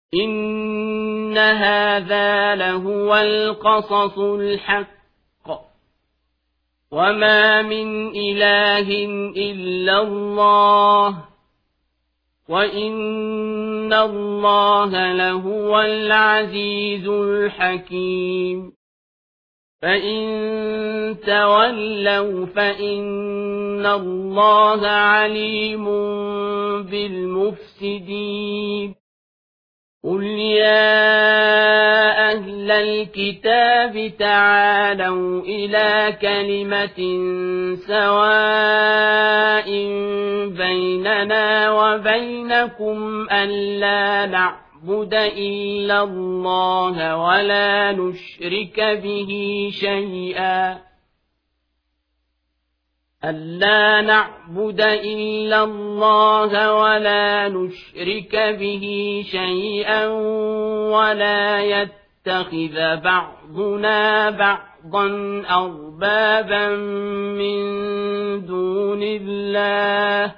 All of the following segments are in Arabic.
إن هذا لهو القصص الحق وما من إله إلا الله وإن الله لهو العزيز الحكيم فإن تولوا فإن الله عليم بالمفسدين قل يا أهل الكتاب تعالوا إلى كلمة سواء بيننا وبينكم ألا نعبد إلا الله ولا نشرك به شيئا ألا نعبد إلا الله ولا نشرك به شيئا ولا يتخذ بعضنا بعضا أربابا من دون الله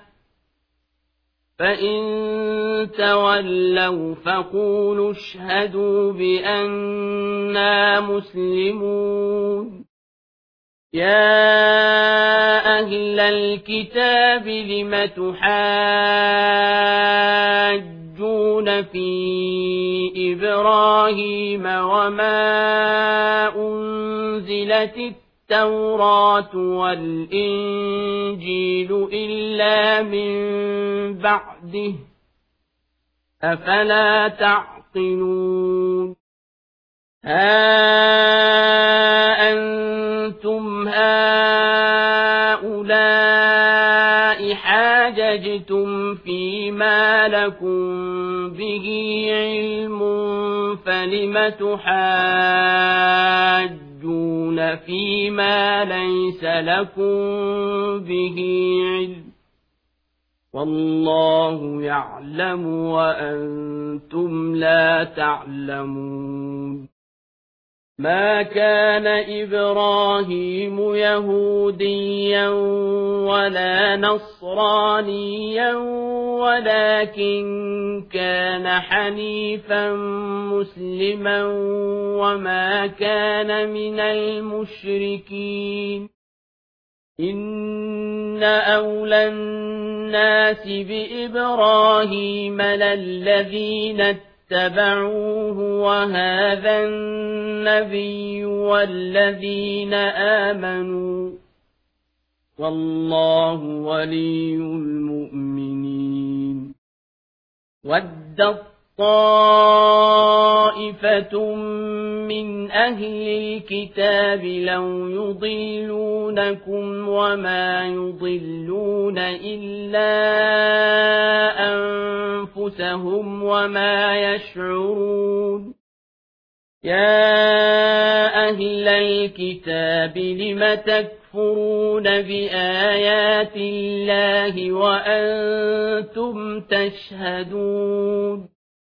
فإن تولوا فقولوا اشهدوا بأننا مسلمون يا أهل الكتاب لم تحاجون في إبراهيم وما أنزلت التوراة والإنجيل إلا من بعده أفلا تعقلون أنتم هؤلاء حاججتم فيما لكم به علم فلم تحاجون فيما ليس لكم به علم والله يعلم وأنتم لا تعلمون ما كان إبراهيم يهوديا ولا نصرانيا ولكن كان حنيفا مسلما وما كان من المشركين إن أولى الناس بإبراهيم للذين اتبعوه وهذا النبي والذين آمنوا والله ولي المؤمنين ودت طائفة من أهل الكتاب لو يضلونكم وما يضلون إلا أنفسهم وما يشعرون يا أهل الكتاب لم تكفرون بآيات الله وأنتم تشهدون